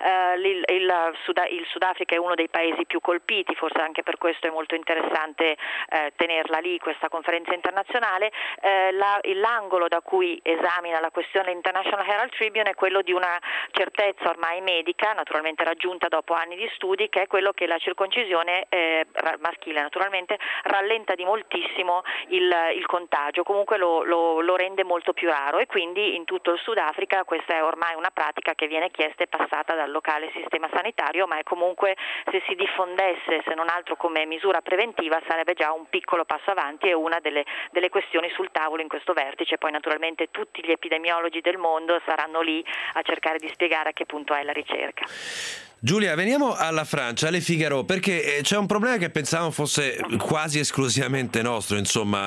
Il Sudafrica è uno dei paesi più colpiti, forse anche per questo è molto interessante tenerla lì questa conferenza internazionale. L'angolo da cui esamina la questione International Herald Tribune è quello di una certezza ormai medica, naturalmente raggiunta dopo anni di studi, che è quello che la circoncisione maschile naturalmente rallenta di moltissimo il contagio, comunque lo rende molto più raro, e quindi in tutto il Sudafrica questa è ormai una pratica che viene chiesta e passata dal locale sistema sanitario, ma è comunque, se si diffondesse, se non altro come misura preventiva, sarebbe già un piccolo passo avanti e una delle questioni sul tavolo in questo vertice. Poi naturalmente tutti gli epidemiologi del mondo saranno lì a cercare di spiegare a che punto è la ricerca. Giulia, veniamo alla Francia, alle Figaro, perché c'è un problema che pensavamo fosse quasi esclusivamente nostro,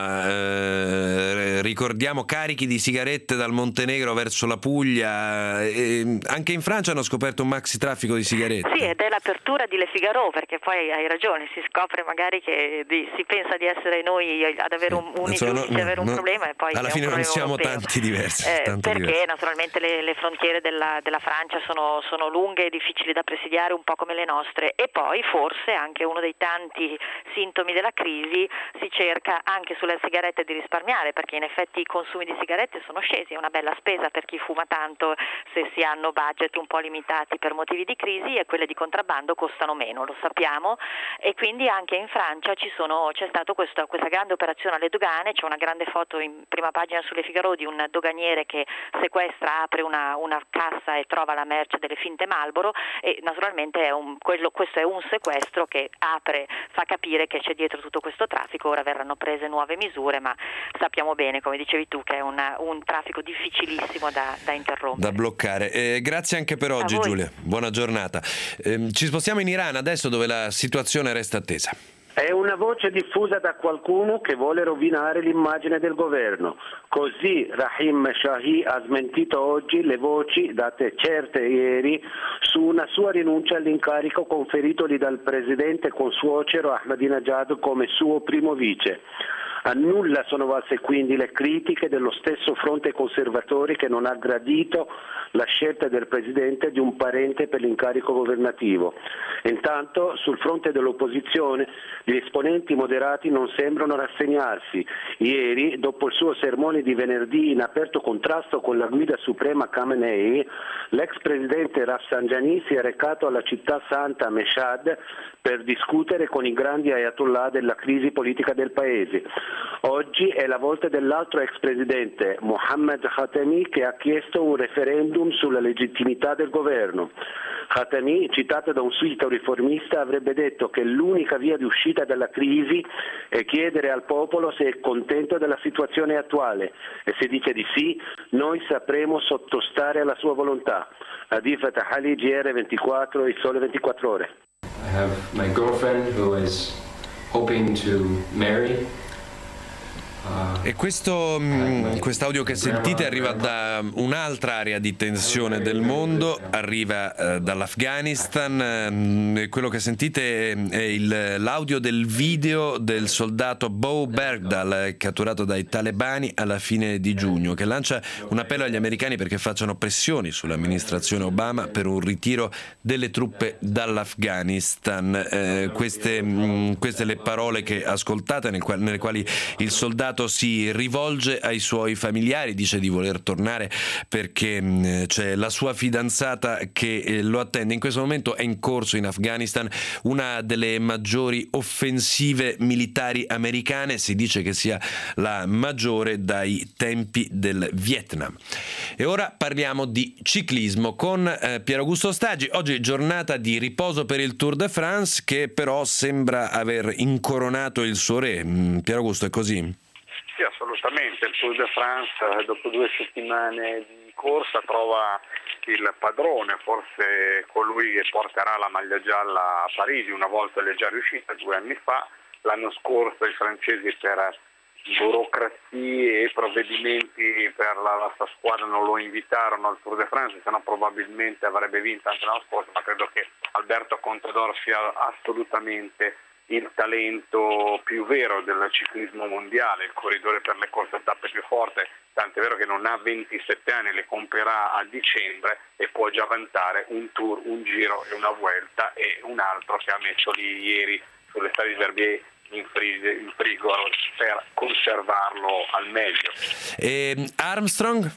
insomma, ricordiamo carichi di sigarette dal Montenegro verso la Puglia, anche in Francia hanno scoperto un maxi traffico di sigarette. Sì, ed è l'apertura di Le Figaro, perché poi hai ragione, si scopre magari che si pensa di essere noi ad avere un problema e poi alla fine non siamo europeo. tanti diversi. Perché naturalmente le frontiere della Francia sono lunghe e difficili da presidiare, un po' come le nostre, e poi forse anche uno dei tanti sintomi della crisi, si cerca anche sulle sigarette di risparmiare, perché in effetti i consumi di sigarette sono scesi, è una bella spesa per chi fuma tanto se si hanno budget un po' limitati per motivi di crisi, e quelle di contrabbando costano meno, lo sappiamo, e quindi anche in Francia c'è stata questa grande operazione alle dogane. C'è una grande foto in prima pagina sulle Figaro di un doganiere che sequestra, apre una cassa e trova la merce delle finte Marlboro, e naturalmente questo è un sequestro che fa capire che c'è dietro tutto questo traffico. Ora verranno prese nuove misure, ma sappiamo bene, come dicevi tu, che è un traffico difficilissimo da interrompere. Da bloccare. Grazie anche per oggi, Giulia. Buona giornata. Ci spostiamo in Iran adesso, dove la situazione resta attesa. È una voce diffusa da qualcuno che vuole rovinare l'immagine del governo. Così Rahim Shahi ha smentito oggi le voci date certe ieri su una sua rinuncia all'incarico conferitogli dal presidente consuocero Ahmadinejad come suo primo vice. A nulla sono valse quindi le critiche dello stesso fronte conservatori, che non ha gradito la scelta del Presidente di un parente per l'incarico governativo. Intanto, sul fronte dell'opposizione, gli esponenti moderati non sembrano rassegnarsi. Ieri, dopo il suo sermone di venerdì in aperto contrasto con la guida suprema Khamenei, l'ex presidente Rafsanjani si è recato alla città santa Mashhad per discutere con i grandi ayatollah della crisi politica del paese. Oggi è la volta dell'altro ex presidente, Mohammed Khatami, che ha chiesto un referendum sulla legittimità del governo. Khatami, citato da un sito riformista, avrebbe detto che l'unica via di uscita dalla crisi è chiedere al popolo se è contento della situazione attuale, e se dice di sì, noi sapremo sottostare alla sua volontà. Adif Tahali, GR24, Il Sole 24 Ore. I have my girlfriend who is hoping to marry. E quest'audio che sentite arriva da un'altra area di tensione del mondo, arriva dall'Afghanistan. Quello che sentite è l'audio del video del soldato Bo Bergdahl, catturato dai talebani alla fine di giugno, che lancia un appello agli americani perché facciano pressioni sull'amministrazione Obama per un ritiro delle truppe dall'Afghanistan. Queste le parole che ascoltate, nelle quali il soldato si rivolge ai suoi familiari, dice di voler tornare perché c'è la sua fidanzata che lo attende. In questo momento è in corso in Afghanistan una delle maggiori offensive militari americane, si dice che sia la maggiore dai tempi del Vietnam. E ora parliamo di ciclismo con Pier Augusto Staggi. Oggi giornata di riposo per il Tour de France, che però sembra aver incoronato il suo re. Pier Augusto, è così? Sì, assolutamente. Il Tour de France, dopo 2 settimane di corsa, trova il padrone, forse colui che porterà la maglia gialla a Parigi. Una volta le è già riuscita 2 anni fa. L'anno scorso i francesi, per burocrazie e provvedimenti per la sua squadra, non lo invitarono al Tour de France, se no probabilmente avrebbe vinto anche l'anno scorso, ma credo che Alberto Contador sia assolutamente il talento più vero del ciclismo mondiale, il corridore per le corse a tappe più forte, tant'è vero che non ha 27 anni, le compierà a dicembre e può già vantare un Tour, un Giro e una Vuelta, e un altro che ha messo lì ieri sulle strade di Verbier in frigo per conservarlo al meglio. E Armstrong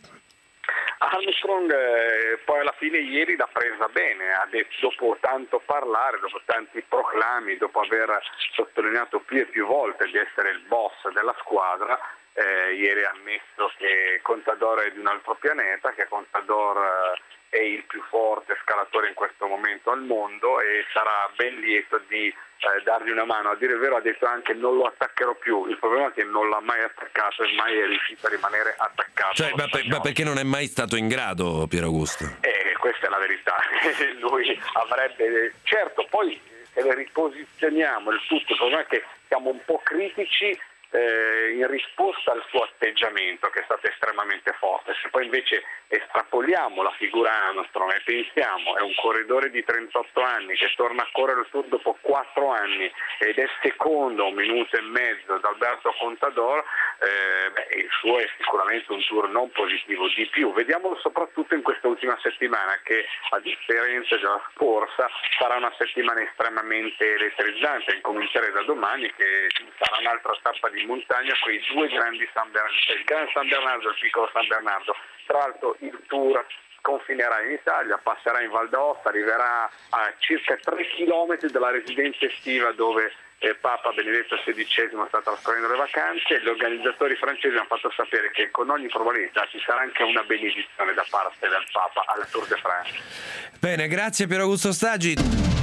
poi alla fine ieri l'ha presa bene, ha detto, dopo tanto parlare, dopo tanti proclami, dopo aver sottolineato più e più volte di essere il boss della squadra, ieri ha ammesso che Contador è di un altro pianeta, che Contador è il più forte scalatore in questo momento al mondo e sarà ben lieto di dargli una mano. A dire il vero ha detto anche non lo attaccherò più, il problema è che non l'ha mai attaccato e mai è riuscito a rimanere attaccato. Cioè, ma perché non è mai stato in grado Piero Augusto? Questa è la verità, lui avrebbe, certo, poi se le riposizioniamo il tutto, il problema è che siamo un po' critici in risposta al suo atteggiamento che è stato estremamente forte. Se poi invece estrapoliamo la figura Armstrong e pensiamo è un corridore di 38 anni che torna a correre il Tour dopo 4 anni ed è secondo 1 minuto e mezzo da Alberto Contador, il suo è sicuramente un Tour non positivo. Di più, vediamolo soprattutto in questa ultima settimana che a differenza della scorsa sarà una settimana estremamente elettrizzante, a incominciare da domani che sarà un'altra tappa di montagna, quei due grandi San Bernardo, il Gran San Bernardo e il piccolo San Bernardo. Tra l'altro il Tour confinerà in Italia, passerà in Val d'Aosta, arriverà a circa 3 chilometri dalla residenza estiva dove Papa Benedetto XVI sta trascorrendo le vacanze e gli organizzatori francesi hanno fatto sapere che con ogni probabilità ci sarà anche una benedizione da parte del Papa al Tour de France. Bene, grazie Piero Augusto Staggi.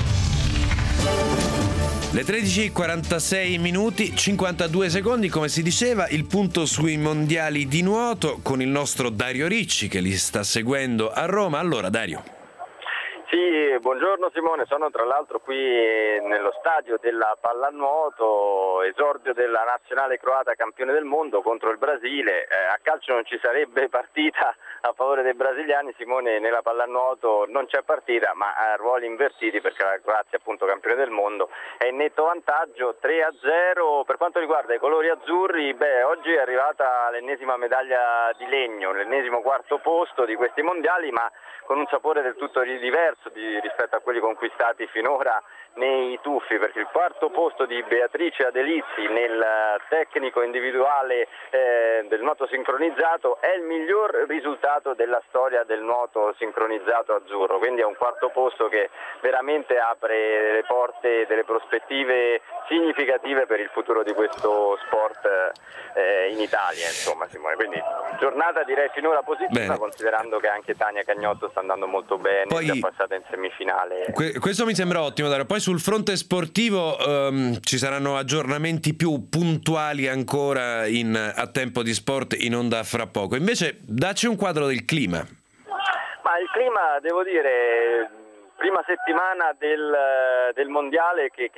Le 13:46 minuti 52 secondi, come si diceva, il punto sui mondiali di nuoto con il nostro Dario Ricci che li sta seguendo a Roma. Allora Dario. Sì, buongiorno Simone, sono tra l'altro qui nello stadio della pallanuoto, esordio della nazionale croata campione del mondo contro il Brasile. A calcio non ci sarebbe partita a favore dei brasiliani, Simone, nella pallanuoto non c'è partita ma a ruoli invertiti perché la Croazia appunto campione del mondo è in netto vantaggio 3-0. Per quanto riguarda i colori azzurri, oggi è arrivata l'ennesima medaglia di legno, l'ennesimo quarto posto di questi mondiali, ma con un sapore del tutto diverso rispetto a quelli conquistati finora nei tuffi, perché il quarto posto di Beatrice Adelizzi nel tecnico individuale del nuoto sincronizzato è il miglior risultato della storia del nuoto sincronizzato azzurro, quindi è un quarto posto che veramente apre le porte delle prospettive significative per il futuro di questo sport in Italia, insomma Simone, quindi giornata direi finora positiva. Bene. Considerando che anche Tania Cagnotto sta andando molto bene, è già passata in semifinale. Questo mi sembra ottimo, Dario. Poi sul fronte sportivo ci saranno aggiornamenti più puntuali ancora a Tempo di Sport in onda fra poco. Invece dacci un quadro del clima. Ma il clima, devo dire, prima settimana del mondiale che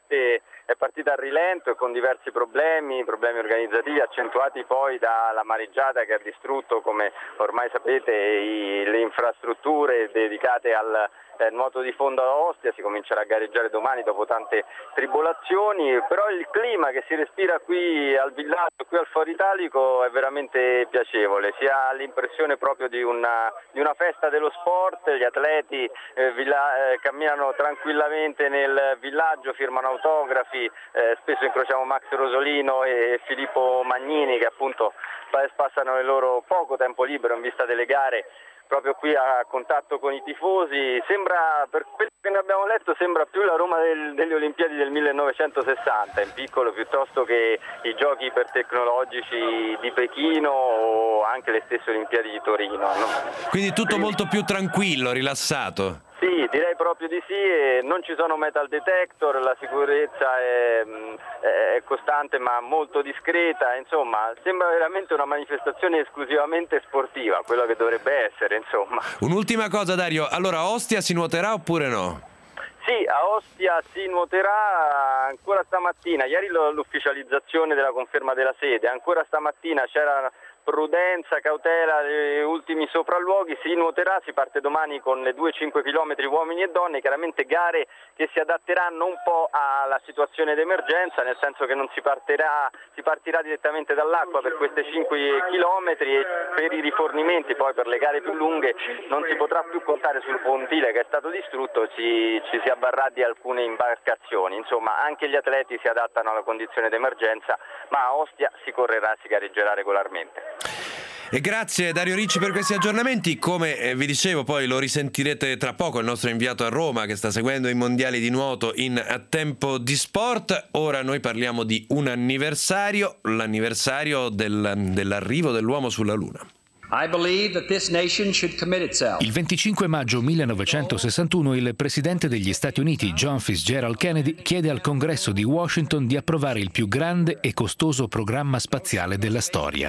è partita a rilento e con diversi problemi organizzativi accentuati poi dalla mareggiata che ha distrutto, come ormai sapete, le infrastrutture dedicate al nuoto di fondo a Ostia. Si comincerà a gareggiare domani dopo tante tribolazioni, però il clima che si respira qui al villaggio, qui al Foro Italico, è veramente piacevole. Si ha l'impressione proprio di una festa dello sport. Gli atleti camminano tranquillamente nel villaggio, firmano autografi, spesso incrociamo Max Rosolino e Filippo Magnini che appunto passano il loro poco tempo libero in vista delle gare proprio qui a contatto con i tifosi. Sembra, per quello che ne abbiamo letto, sembra più la Roma delle Olimpiadi del 1960 in piccolo, piuttosto che i giochi ipertecnologici di Pechino o anche le stesse Olimpiadi di Torino, no? Quindi tutto molto più tranquillo, rilassato. Sì, direi proprio di sì, e non ci sono metal detector, la sicurezza è costante ma molto discreta, insomma sembra veramente una manifestazione esclusivamente sportiva, quello che dovrebbe essere, insomma. Un'ultima cosa Dario, allora a Ostia si nuoterà oppure no? Sì, a Ostia si nuoterà ancora stamattina, ieri l'ufficializzazione della conferma della sede, ancora stamattina c'era prudenza, cautela, ultimi sopralluoghi. Si nuoterà, si parte domani con le 2-5 km uomini e donne, chiaramente gare che si adatteranno un po' alla situazione d'emergenza, nel senso che non si partirà direttamente dall'acqua per queste 5 km e per i rifornimenti, poi per le gare più lunghe non si potrà più contare sul pontile che è stato distrutto, ci si avvarrà di alcune imbarcazioni. Insomma, anche gli atleti si adattano alla condizione d'emergenza, ma a Ostia si correrà, si gareggerà regolarmente. E grazie Dario Ricci per questi aggiornamenti. Come vi dicevo, poi lo risentirete tra poco, il nostro inviato a Roma che sta seguendo i mondiali di nuoto in A Tempo di Sport. Ora noi parliamo di un anniversario, l'anniversario dell'arrivo dell'uomo sulla Luna. Il 25 maggio 1961 il presidente degli Stati Uniti, John Fitzgerald Kennedy, chiede al Congresso di Washington di approvare il più grande e costoso programma spaziale della storia.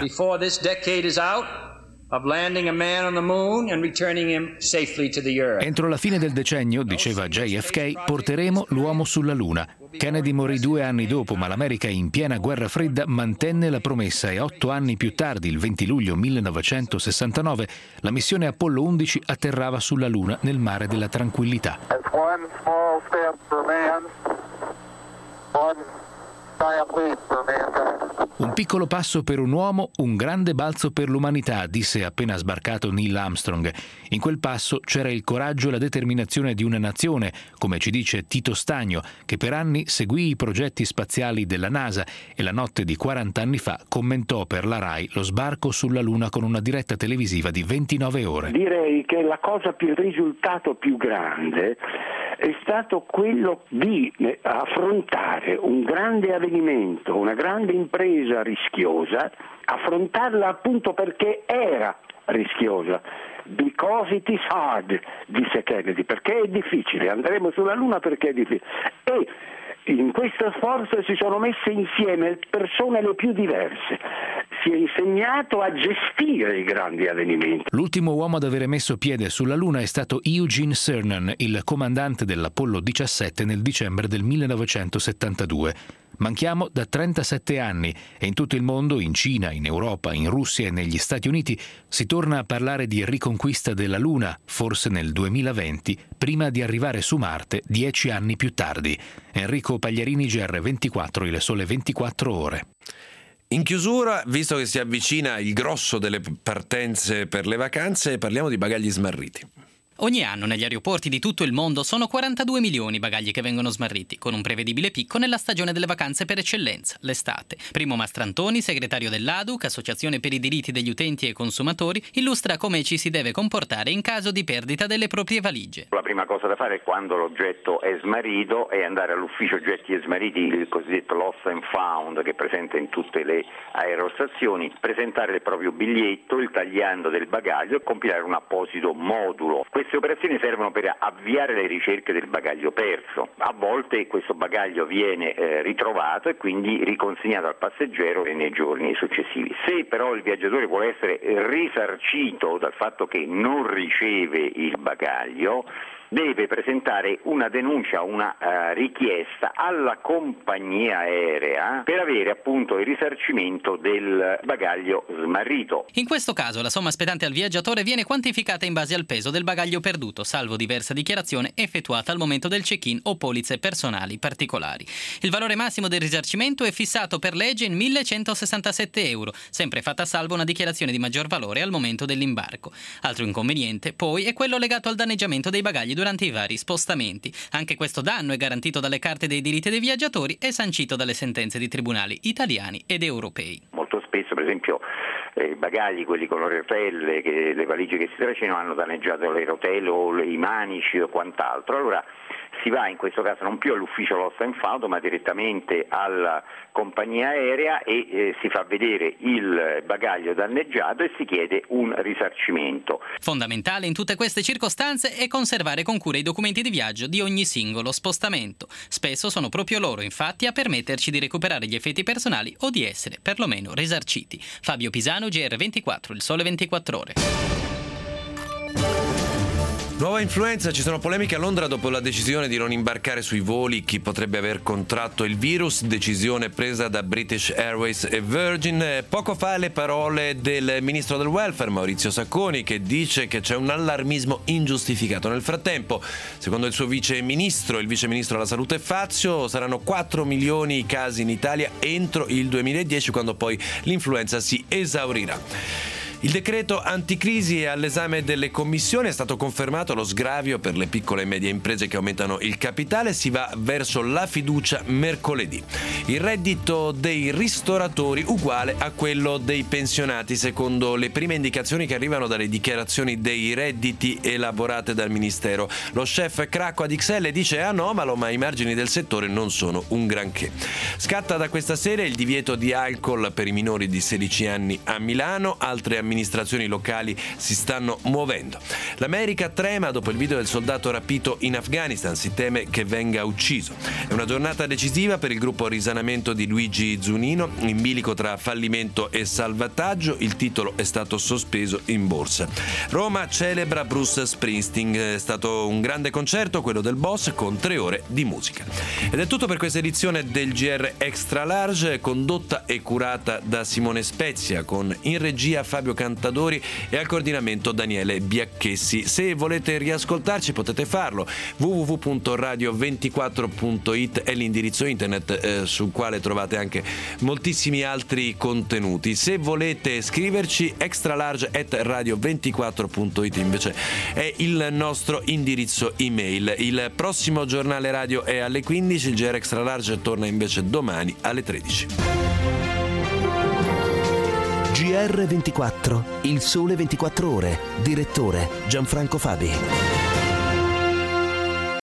Entro la fine del decennio, diceva JFK, porteremo l'uomo sulla Luna. Kennedy morì 2 anni dopo, ma l'America in piena guerra fredda mantenne la promessa e 8 anni più tardi, il 20 luglio 1969, la missione Apollo 11 atterrava sulla Luna nel mare della tranquillità. Un piccolo passo per un uomo, un grande balzo per l'umanità, disse appena sbarcato Neil Armstrong. In quel passo c'era il coraggio e la determinazione di una nazione, come ci dice Tito Stagno, che per anni seguì i progetti spaziali della NASA e la notte di 40 anni fa commentò per la RAI lo sbarco sulla Luna con una diretta televisiva di 29 ore. Direi che il risultato più grande è stato quello di affrontare un grande avvenimento, una grande impresa rischiosa, affrontarla appunto perché era rischiosa. Because it is hard, disse Kennedy, perché è difficile, andremo sulla Luna perché è difficile. E in questo sforzo si sono messe insieme persone le più diverse. Si è insegnato a gestire i grandi avvenimenti. L'ultimo uomo ad avere messo piede sulla Luna è stato Eugene Cernan, il comandante dell'Apollo 17 nel dicembre del 1972. Manchiamo da 37 anni e in tutto il mondo, in Cina, in Europa, in Russia e negli Stati Uniti, si torna a parlare di riconquista della Luna, forse nel 2020, prima di arrivare su Marte 10 anni più tardi. Enrico Pagliarini, GR24, Il Sole 24 Ore. In chiusura, visto che si avvicina il grosso delle partenze per le vacanze, parliamo di bagagli smarriti. Ogni anno negli aeroporti di tutto il mondo sono 42 milioni i bagagli che vengono smarriti, con un prevedibile picco nella stagione delle vacanze per eccellenza, l'estate. Primo Mastrantoni, segretario dell'ADUC, Associazione per i diritti degli utenti e consumatori, illustra come ci si deve comportare in caso di perdita delle proprie valigie. La prima cosa da fare quando l'oggetto è smarrito è andare all'ufficio oggetti e smarriti, il cosiddetto lost and found, che è presente in tutte le aerostazioni, presentare il proprio biglietto, il tagliando del bagaglio e compilare un apposito modulo. Queste operazioni servono per avviare le ricerche del bagaglio perso. A volte questo bagaglio viene ritrovato e quindi riconsegnato al passeggero nei giorni successivi. Se però il viaggiatore vuole essere risarcito dal fatto che non riceve il bagaglio, deve presentare una denuncia, una richiesta alla compagnia aerea per avere appunto il risarcimento del bagaglio smarrito. In questo caso la somma spettante al viaggiatore viene quantificata in base al peso del bagaglio perduto, salvo diversa dichiarazione effettuata al momento del check-in o polizze personali particolari. Il valore massimo del risarcimento è fissato per legge in 1.167 euro, sempre fatta salvo una dichiarazione di maggior valore al momento dell'imbarco. Altro inconveniente, poi, è quello legato al danneggiamento dei bagagli durante i vari spostamenti. Anche questo danno è garantito dalle carte dei diritti dei viaggiatori e sancito dalle sentenze di tribunali italiani ed europei. Molto spesso, per esempio, i bagagli, quelli con le rotelle, le valigie che si trascinano, hanno danneggiato le rotelle o i manici o quant'altro. Allora si va in questo caso non più all'ufficio Lost and Found, ma direttamente alla compagnia aerea e si fa vedere il bagaglio danneggiato e si chiede un risarcimento. Fondamentale in tutte queste circostanze è conservare con cura i documenti di viaggio di ogni singolo spostamento. Spesso sono proprio loro, infatti, a permetterci di recuperare gli effetti personali o di essere perlomeno risarciti. Fabio Pisano, GR24, Il Sole 24 Ore. Nuova influenza, ci sono polemiche a Londra dopo la decisione di non imbarcare sui voli chi potrebbe aver contratto il virus, decisione presa da British Airways e Virgin. Poco fa le parole del ministro del welfare Maurizio Sacconi, che dice che c'è un allarmismo ingiustificato. Nel frattempo, secondo il suo viceministro, il viceministro della salute Fazio, saranno 4 milioni i casi in Italia entro il 2010, quando poi l'influenza si esaurirà. Il decreto anticrisi è all'esame delle commissioni, è stato confermato lo sgravio per le piccole e medie imprese che aumentano il capitale, si va verso la fiducia mercoledì. Il reddito dei ristoratori uguale a quello dei pensionati, secondo le prime indicazioni che arrivano dalle dichiarazioni dei redditi elaborate dal Ministero. Lo chef Cracco ad XL dice è anomalo, ma i margini del settore non sono un granché. Scatta da questa sera il divieto di alcol per i minori di 16 anni a Milano, altre amministrazioni locali si stanno muovendo. L'America trema dopo il video del soldato rapito in Afghanistan, si teme che venga ucciso. È una giornata decisiva per il gruppo Risanamento di Luigi Zunino, in bilico tra fallimento e salvataggio, il titolo è stato sospeso in borsa. Roma celebra Bruce Springsteen, è stato un grande concerto, quello del Boss, con 3 ore di musica. Ed è tutto per questa edizione del GR Extra Large, condotta e curata da Simone Spezia, con in regia Fabio Cantadori e al coordinamento Daniele Biacchessi. Se volete riascoltarci potete farlo, www.radio24.it è l'indirizzo internet sul quale trovate anche moltissimi altri contenuti. Se volete scriverci, extralarge@radio24.it invece è il nostro indirizzo email. Il prossimo giornale radio è alle 15, il GR Extra Large torna invece domani alle 13. GR24, il sole 24 ore, direttore Gianfranco Fabi.